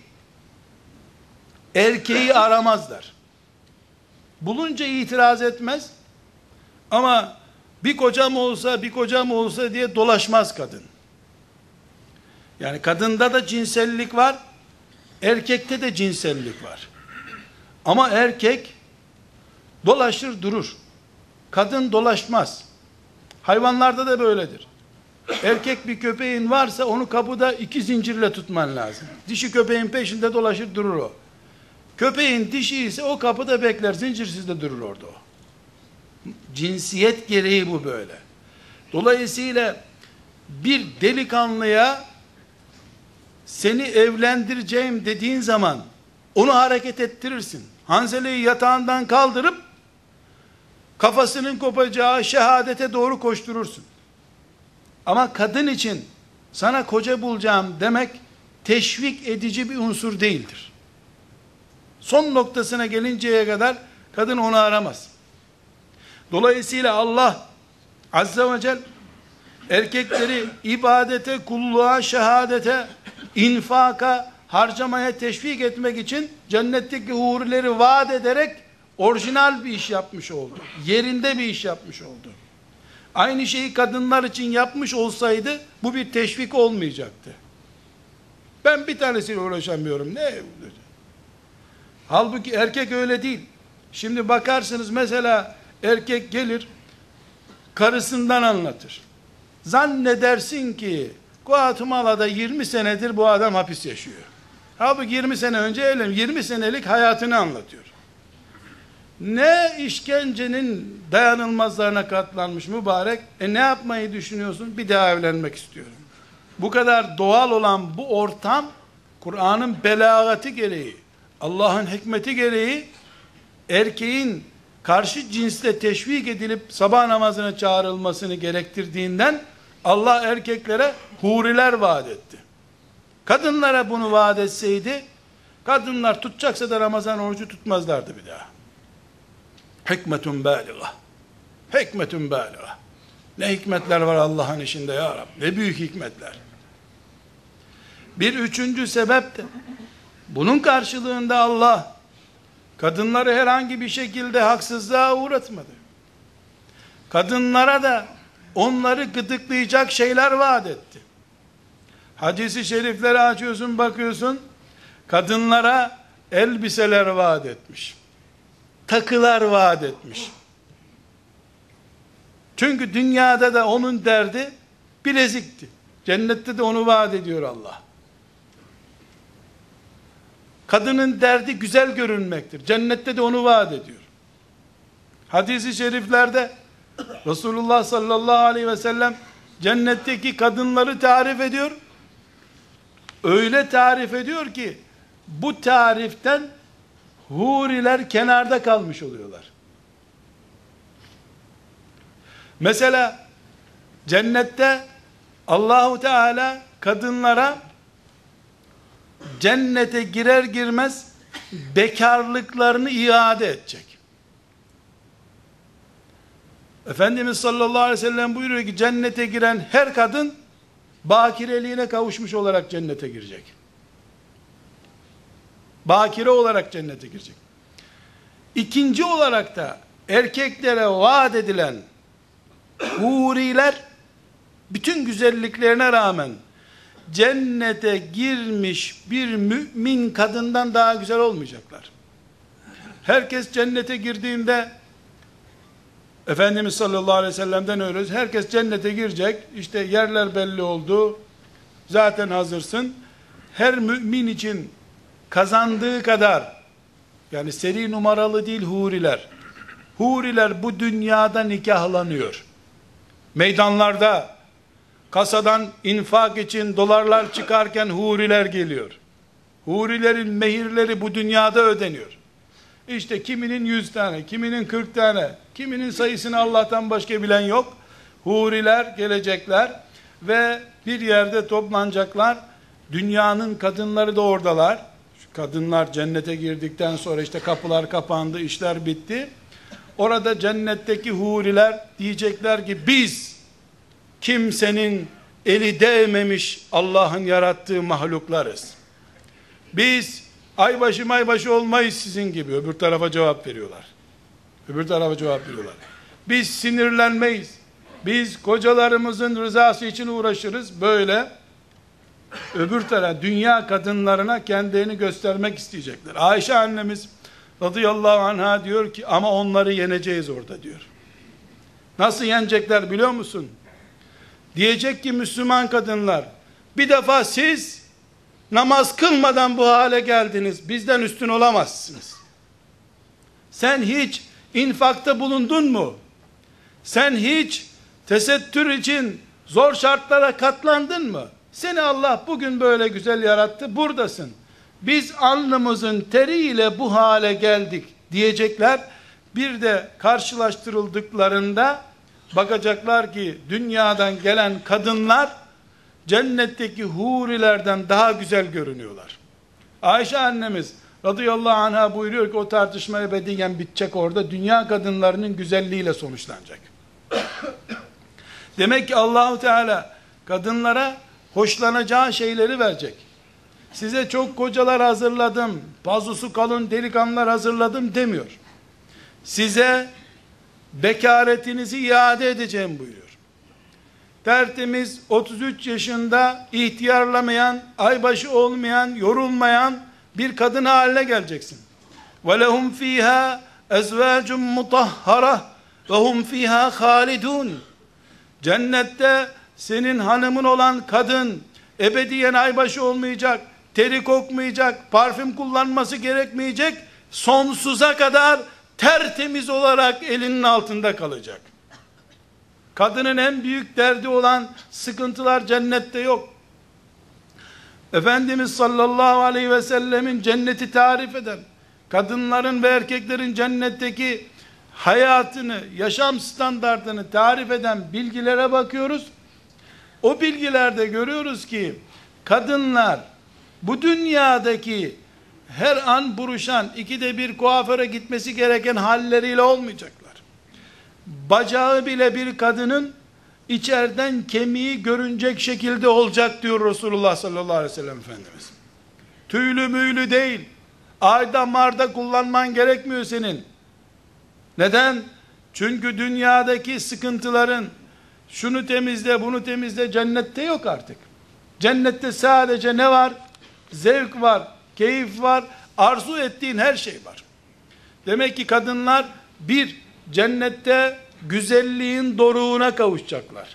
erkeği aramazlar. Bulunca itiraz etmez ama bir kocam olsa bir kocam olsa diye dolaşmaz kadın. Yani kadında da cinsellik var, erkekte de cinsellik var. Ama erkek dolaşır durur. Kadın dolaşmaz. Hayvanlarda da böyledir. Erkek bir köpeğin varsa onu kapıda iki zincirle tutman lazım. Dişi köpeğin peşinde dolaşır durur o. Köpeğin dişi ise o kapıda bekler, zincirsiz de durur orada o. Cinsiyet gereği bu böyle. Dolayısıyla bir delikanlıya seni evlendireceğim dediğin zaman onu hareket ettirirsin. Hanzeleyi yatağından kaldırıp kafasının kopacağı şehadete doğru koşturursun. Ama kadın için sana koca bulacağım demek teşvik edici bir unsur değildir. Son noktasına gelinceye kadar kadın onu aramaz. Dolayısıyla Allah Azze ve Celle erkekleri ibadete, kulluğa, şehadete, infaka, harcamaya teşvik etmek için cennetteki hurileri vaat ederek orijinal bir iş yapmış oldu. Yerinde bir iş yapmış oldu. Aynı şeyi kadınlar için yapmış olsaydı bu bir teşvik olmayacaktı. Ben bir tanesiyle uğraşamıyorum. Ne? Halbuki erkek öyle değil. Şimdi bakarsınız mesela erkek gelir karısından anlatır. Zannedersin ki Guatemala'da yirmi senedir bu adam hapis yaşıyor. Halbuki yirmi sene önce evlenmiş. yirmi senelik hayatını anlatıyor. Ne işkencenin dayanılmazlarına katlanmış mübarek. E ne yapmayı düşünüyorsun? Bir daha evlenmek istiyorum. bu kadar doğal olan bu ortam, Kur'an'ın belagati gereği, Allah'ın hikmeti gereği, erkeğin karşı cinsle teşvik edilip sabah namazına çağrılmasını gerektirdiğinden, Allah erkeklere huriler vaat etti. Kadınlara bunu vaat etseydi, kadınlar tutacaksa da Ramazan orucu tutmazlardı bir daha. Hikmetun bâliga. Hikmetun bâliga. Ne hikmetler var Allah'ın işinde ya Rabbi. Ne büyük hikmetler. Bir üçüncü sebep de, bunun karşılığında Allah, kadınları herhangi bir şekilde haksızlığa uğratmadı. Kadınlara da onları gıdıklayacak şeyler vaat etti. Hadis-i şerifleri açıyorsun, bakıyorsun, kadınlara elbiseler vaat etmiş. Takılar vaat etmiş. Çünkü dünyada da onun derdi bilezikti. Cennette de onu vaat ediyor Allah. Kadının derdi güzel görünmektir. Cennette de onu vaat ediyor. Hadis-i şeriflerde Resulullah sallallahu aleyhi ve sellem cennetteki kadınları tarif ediyor. Öyle tarif ediyor ki bu tariften huriler kenarda kalmış oluyorlar. Mesela cennette Allahu Teala kadınlara cennete girer girmez bekarlıklarını iade edecek. Efendimiz sallallahu aleyhi ve sellem buyuruyor ki cennete giren her kadın bakireliğine kavuşmuş olarak cennete girecek. Bakire olarak cennete girecek. İkinci olarak da erkeklere vaat edilen huriler bütün güzelliklerine rağmen cennete girmiş bir mümin kadından daha güzel olmayacaklar. Herkes cennete girdiğinde Efendimiz sallallahu aleyhi ve sellem'den öğreniyoruz. Herkes cennete girecek. İşte yerler belli oldu. Zaten hazırsın. Her mümin için kazandığı kadar, yani seri numaralı değil huriler. Huriler bu dünyada nikahlanıyor. Meydanlarda kasadan infak için dolarlar çıkarken huriler geliyor. Hurilerin mehirleri bu dünyada ödeniyor. İşte kiminin yüz tane, kiminin kırk tane, kiminin sayısını Allah'tan başka bilen yok. Huriler gelecekler ve bir yerde toplanacaklar. Dünyanın kadınları da oradalar. Şu kadınlar cennete girdikten sonra işte kapılar kapandı, işler bitti. Orada cennetteki huriler diyecekler ki biz kimsenin eli değmemiş Allah'ın yarattığı mahluklarız. Biz aybaşı maybaşı olmayız sizin gibi. Öbür tarafa cevap veriyorlar. Öbür tarafa cevap veriyorlar. Biz sinirlenmeyiz. Biz kocalarımızın rızası için uğraşırız. Böyle öbür taraf dünya kadınlarına kendilerini göstermek isteyecekler. Ayşe annemiz radıyallahu anha diyor ki ama onları yeneceğiz orada diyor. Nasıl yenecekler biliyor musun? Diyecek ki Müslüman kadınlar, bir defa siz namaz kılmadan bu hale geldiniz. Bizden üstün olamazsınız. Sen hiç infakta bulundun mu? Sen hiç tesettür için zor şartlara katlandın mı? Seni Allah bugün böyle güzel yarattı. Buradasın. Biz alnımızın teriyle bu hale geldik diyecekler. Bir de karşılaştırıldıklarında bakacaklar ki dünyadan gelen kadınlar cennetteki hurilerden daha güzel görünüyorlar. Ayşe annemiz radıyallahu anha buyuruyor ki o tartışma ebediyen bitecek orada. Dünya kadınlarının güzelliğiyle sonuçlanacak. Demek ki Allahu Teala kadınlara hoşlanacağı şeyleri verecek. Size çok kocalar hazırladım, pazusu kalın delikanlılar hazırladım demiyor. Size bekaretinizi iade edeceğim buyuruyor. Tertemiz otuz üç yaşında ihtiyarlamayan, aybaşı olmayan, yorulmayan bir kadın haline geleceksin. وَلَهُمْ ف۪يهَا اَزْوَاجٌ مُطَهَّرَةٌ وَهُمْ ف۪يهَا خَالِدُونَ. Cennette senin hanımın olan kadın ebediyen aybaşı olmayacak, teri kokmayacak, parfüm kullanması gerekmeyecek, sonsuza kadar tertemiz olarak elinin altında kalacak. Kadının en büyük derdi olan sıkıntılar cennette yok. Efendimiz sallallahu aleyhi ve sellemin cenneti tarif eden, kadınların ve erkeklerin cennetteki hayatını, yaşam standartını tarif eden bilgilere bakıyoruz. O bilgilerde görüyoruz ki kadınlar bu dünyadaki her an buruşan, ikide bir kuaföre gitmesi gereken halleriyle olmayacaklar. Bacağı bile bir kadının içeriden kemiği görünecek şekilde olacak diyor Resulullah sallallahu aleyhi ve sellem Efendimiz. Tüylü müylü değil. Ayda marda kullanman gerekmiyor senin. Neden? Çünkü dünyadaki sıkıntıların şunu temizle, bunu temizle cennette yok artık. Cennette sadece ne var? Zevk var, keyif var, arzu ettiğin her şey var. Demek ki kadınlar bir, cennette güzelliğin doruğuna kavuşacaklar.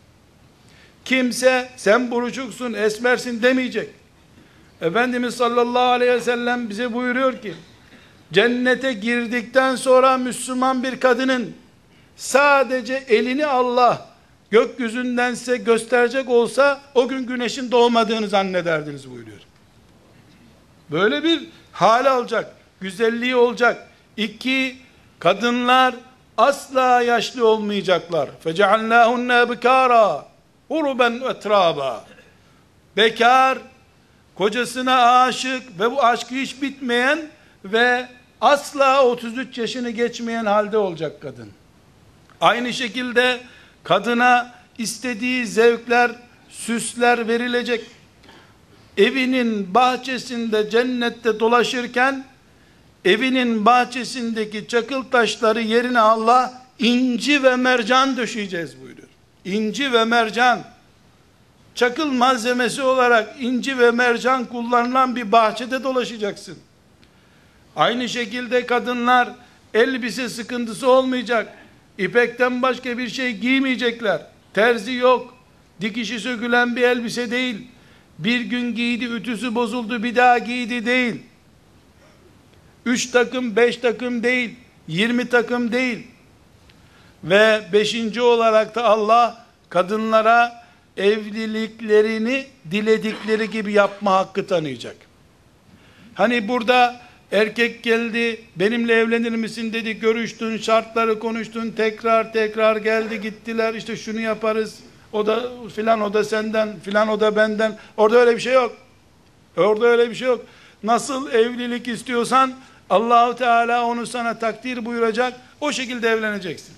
Kimse sen buruşuksun, esmersin demeyecek. Efendimiz sallallahu aleyhi ve sellem bize buyuruyor ki, cennete girdikten sonra Müslüman bir kadının sadece elini Allah gökyüzünden size gösterecek olsa o gün güneşin doğmadığını zannederdiniz buyuruyor. Böyle bir hal alacak, güzelliği olacak. İki, kadınlar asla yaşlı olmayacaklar. فَجَعَلْنَاهُنَّ بِكَارًا اُرُبًا اَتْرَابًا. Bekar, kocasına aşık ve bu aşkı hiç bitmeyen ve asla otuz üç yaşını geçmeyen halde olacak kadın. Aynı şekilde kadına istediği zevkler, süsler verilecek. Evinin bahçesinde cennette dolaşırken evinin bahçesindeki çakıl taşları yerine Allah inci ve mercan döşeyeceğiz buyuruyor. İnci ve mercan, çakıl malzemesi olarak inci ve mercan kullanılan bir bahçede dolaşacaksın. Aynı şekilde kadınlar elbise sıkıntısı olmayacak. İpekten başka bir şey giymeyecekler. Terzi yok. Dikişi sökülen bir elbise değil. Bir gün giydi, ütüsü bozuldu, bir daha giydi değil. Üç takım, beş takım değil. Yirmi takım değil. Ve beşinci olarak da Allah kadınlara evliliklerini diledikleri gibi yapma hakkı tanıyacak. Hani burada erkek geldi, benimle evlenir misin dedi, görüştün, şartları konuştun, tekrar tekrar geldi gittiler, işte şunu yaparız, o da filan, o da senden, filan o da benden. Orada öyle bir şey yok. Orada öyle bir şey yok. Nasıl evlilik istiyorsan Allahu Teala onu sana takdir buyuracak, o şekilde evleneceksin.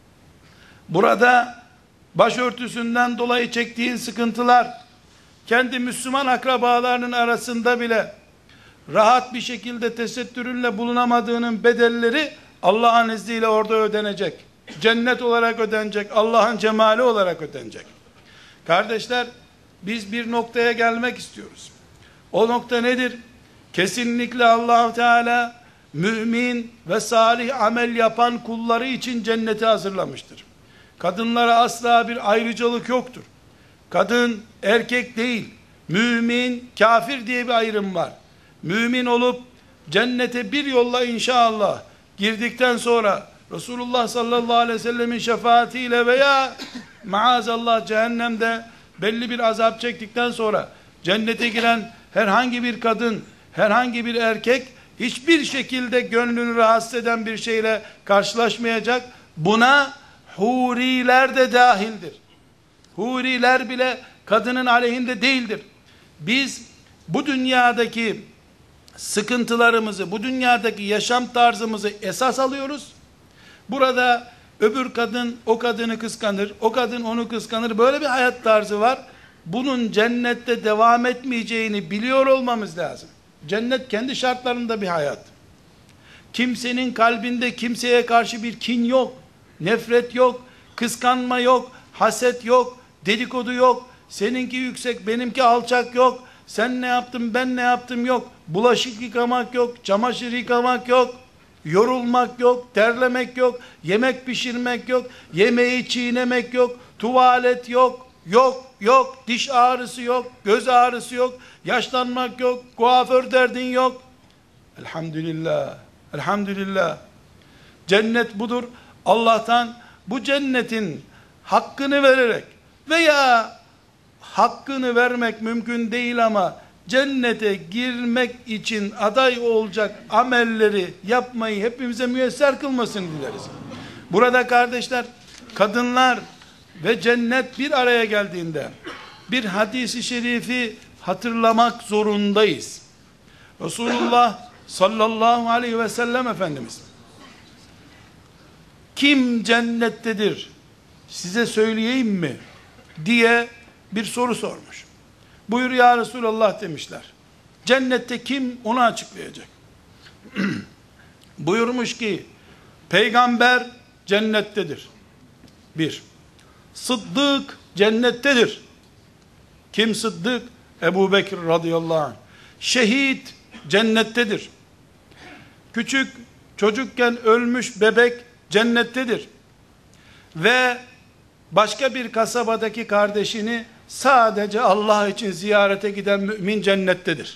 Burada başörtüsünden dolayı çektiğin sıkıntılar, kendi Müslüman akrabalarının arasında bile rahat bir şekilde tesettürünle bulunamadığının bedelleri Allah'ın izniyle orada ödenecek. Cennet olarak ödenecek. Allah'ın cemali olarak ödenecek. Kardeşler, biz bir noktaya gelmek istiyoruz. O nokta nedir? Kesinlikle Allah-u Teala mümin ve salih amel yapan kulları için cenneti hazırlamıştır. Kadınlara asla bir ayrıcalık yoktur. Kadın, erkek değil. Mümin, kafir diye bir ayrım var. Mümin olup cennete bir yolla inşallah girdikten sonra Resulullah sallallahu aleyhi ve sellemin şefaatiyle veya maazallah cehennemde belli bir azap çektikten sonra cennete giren herhangi bir kadın, herhangi bir erkek hiçbir şekilde gönlünü rahatsız eden bir şeyle karşılaşmayacak. Buna huriler de dahildir. Huriler bile kadının aleyhinde değildir. Biz bu dünyadaki sıkıntılarımızı, bu dünyadaki yaşam tarzımızı esas alıyoruz. Burada öbür kadın o kadını kıskanır, o kadın onu kıskanır. Böyle bir hayat tarzı var. Bunun cennette devam etmeyeceğini biliyor olmamız lazım. Cennet kendi şartlarında bir hayat. Kimsenin kalbinde kimseye karşı bir kin yok, nefret yok, kıskanma yok, haset yok, dedikodu yok, seninki yüksek, benimki alçak yok, sen ne yaptın, ben ne yaptım yok, bulaşık yıkamak yok, çamaşır yıkamak yok, yorulmak yok, terlemek yok, yemek pişirmek yok, yemeği çiğnemek yok, tuvalet yok, yok, yok, diş ağrısı yok, göz ağrısı yok, yaşlanmak yok, kuaför derdin yok. Elhamdülillah, elhamdülillah. Cennet budur. Allah'tan bu cennetin hakkını vererek veya hakkını vermek mümkün değil ama cennete girmek için aday olacak amelleri yapmayı hepimize müyesser kılmasını dileriz. Burada kardeşler, kadınlar ve cennet bir araya geldiğinde bir hadisi şerifi hatırlamak zorundayız. Resulullah sallallahu aleyhi ve sellem Efendimiz, kim cennettedir size söyleyeyim mi diye bir soru sormuş. Buyur ya Resulallah demişler. Cennette kim, onu açıklayacak. Buyurmuş ki peygamber cennettedir. Bir. Sıddık cennettedir. Kim Sıddık? Ebu Bekir radıyallahu anh. Şehit cennettedir. Küçük çocukken ölmüş bebek cennettedir. Ve başka bir kasabadaki kardeşini sadece Allah için ziyarete giden mümin cennettedir.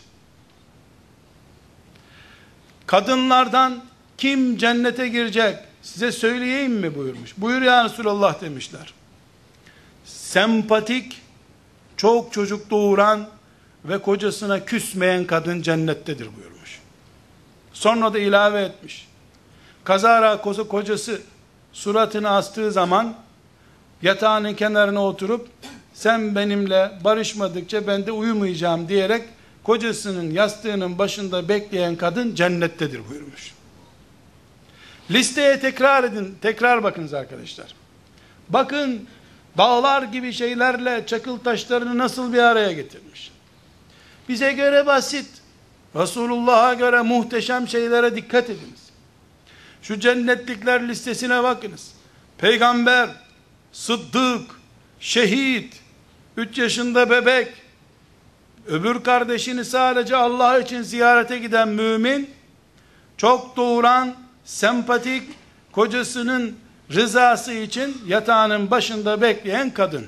Kadınlardan kim cennete girecek size söyleyeyim mi buyurmuş. Buyur ya Resulallah demişler. Sempatik, çok çocuk doğuran ve kocasına küsmeyen kadın cennettedir buyurmuş. Sonra da ilave etmiş. Kazara kocası suratını astığı zaman yatağının kenarına oturup sen benimle barışmadıkça ben de uyumayacağım diyerek kocasının yastığının başında bekleyen kadın cennettedir buyurmuş. Listeye tekrar edin, tekrar bakınız arkadaşlar. Bakın dağlar gibi şeylerle çakıl taşlarını nasıl bir araya getirmiş. Bize göre basit, Resulullah'a göre muhteşem şeylere dikkat ediniz. Şu cennetlikler listesine bakınız. Peygamber, Sıddık, şehit, üç yaşında bebek, öbür kardeşini sadece Allah için ziyarete giden mümin, çok doğuran, sempatik, kocasının rızası için yatağının başında bekleyen kadın.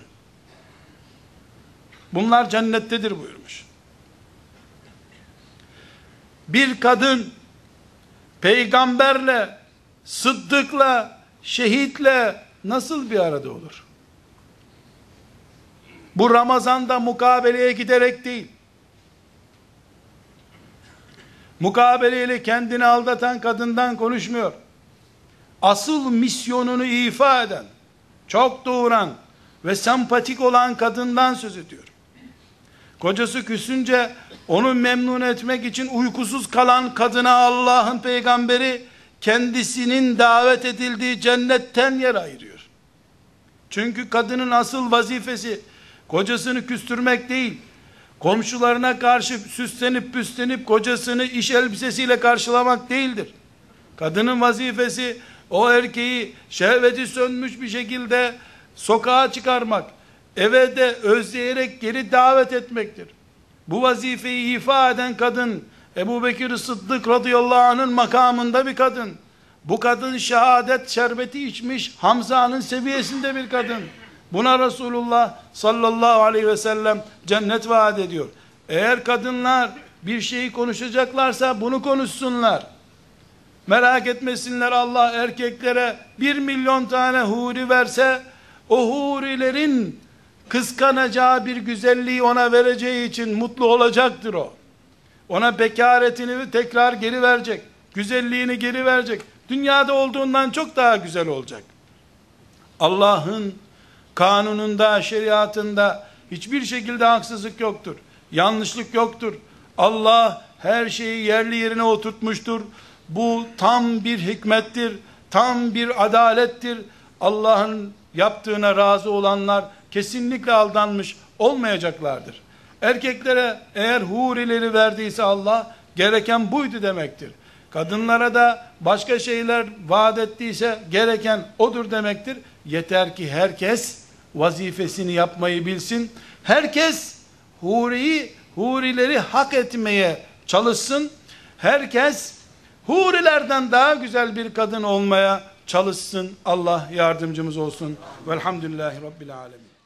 Bunlar cennettedir buyurmuş. Bir kadın peygamberle, sıddıkla, şehitle nasıl bir arada olur? Bu Ramazan'da mukabeleye giderek değil. Mukabeleyle kendini aldatan kadından konuşmuyor. Asıl misyonunu ifa eden, çok doğuran ve sempatik olan kadından söz ediyor. Kocası küsünce onu memnun etmek için uykusuz kalan kadına Allah'ın peygamberi kendisinin davet edildiği cennetten yer ayırıyor. Çünkü kadının asıl vazifesi kocasını küstürmek değil, komşularına karşı süslenip püslenip kocasını iş elbisesiyle karşılamak değildir. Kadının vazifesi o erkeği şehveti sönmüş bir şekilde sokağa çıkarmak, eve de özleyerek geri davet etmektir. Bu vazifeyi ifa eden kadın Ebu Bekir Sıddık radıyallahu anh'ın makamında bir kadın. Bu kadın şehadet şerbeti içmiş Hamza'nın seviyesinde bir kadın. Buna Resulullah sallallahu aleyhi ve sellem cennet vaat ediyor. Eğer kadınlar bir şeyi konuşacaklarsa bunu konuşsunlar. Merak etmesinler, Allah erkeklere bir milyon tane huri verse o hurilerin kıskanacağı bir güzelliği ona vereceği için mutlu olacaktır o. Ona bekaretini tekrar geri verecek. Güzelliğini geri verecek. Dünyada olduğundan çok daha güzel olacak. Allah'ın kanununda, şeriatında hiçbir şekilde haksızlık yoktur. Yanlışlık yoktur. Allah her şeyi yerli yerine oturtmuştur. Bu tam bir hikmettir. Tam bir adalettir. Allah'ın yaptığına razı olanlar kesinlikle aldanmış olmayacaklardır. Erkeklere eğer hurileri verdiyse Allah, gereken buydu demektir. Kadınlara da başka şeyler vaat ettiyse gereken odur demektir. Yeter ki herkes vazifesini yapmayı bilsin. Herkes huriyi, hurileri hak etmeye çalışsın. Herkes hurilerden daha güzel bir kadın olmaya çalışsın. Allah yardımcımız olsun. Velhamdülillahi Rabbil alemin.